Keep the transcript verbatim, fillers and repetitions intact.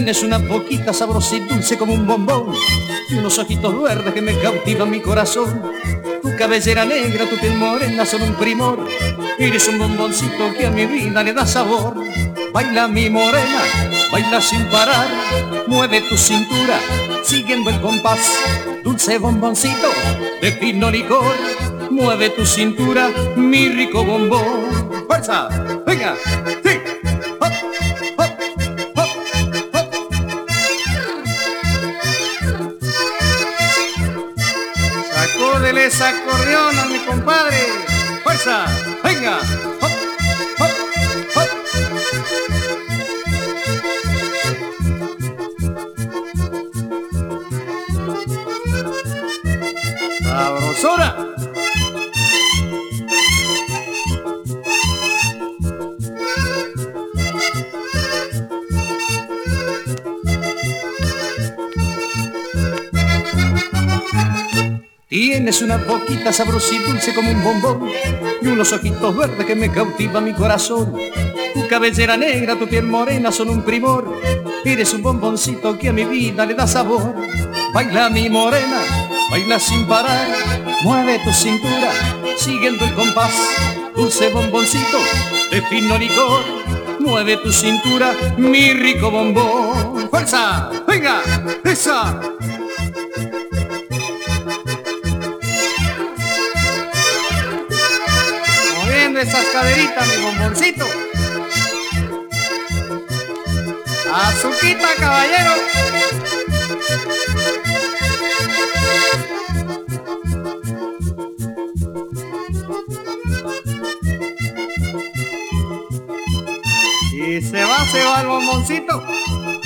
Tienes una boquita sabrosa y dulce como un bombón y unos ojitos verdes que me cautivan mi corazón. Tu cabellera negra, tu piel morena son un primor. Eres un bomboncito que a mi vida le da sabor. Baila mi morena, baila sin parar. Mueve tu cintura, siguiendo el compás. Dulce bomboncito de fino licor. Mueve tu cintura, mi rico bombón. ¡Fuerza! ¡Venga! ¡Sí! ¡Hop! ¡Hop! ¡Hop! ¡Hop! Sacúdele esa acordeón a mi compadre. ¡Fuerza! ¡Venga! ¡Hop! ¡Hop! ¡Hop! ¡Sabrosura! Tienes una boquita sabrosa y dulce como un bombón y unos ojitos verdes que me cautivan mi corazón. Tu cabellera negra, tu piel morena son un primor. Eres un bomboncito que a mi vida le da sabor. Baila mi morena, baila sin parar. Mueve tu cintura, siguiendo el compás. Dulce bomboncito de fino licor. Mueve tu cintura, mi rico bombón. ¡Fuerza! ¡Venga! ¡Esa! Esas caderitas, mi bomboncito. Azuquita, caballero. Y se va, se va el bomboncito.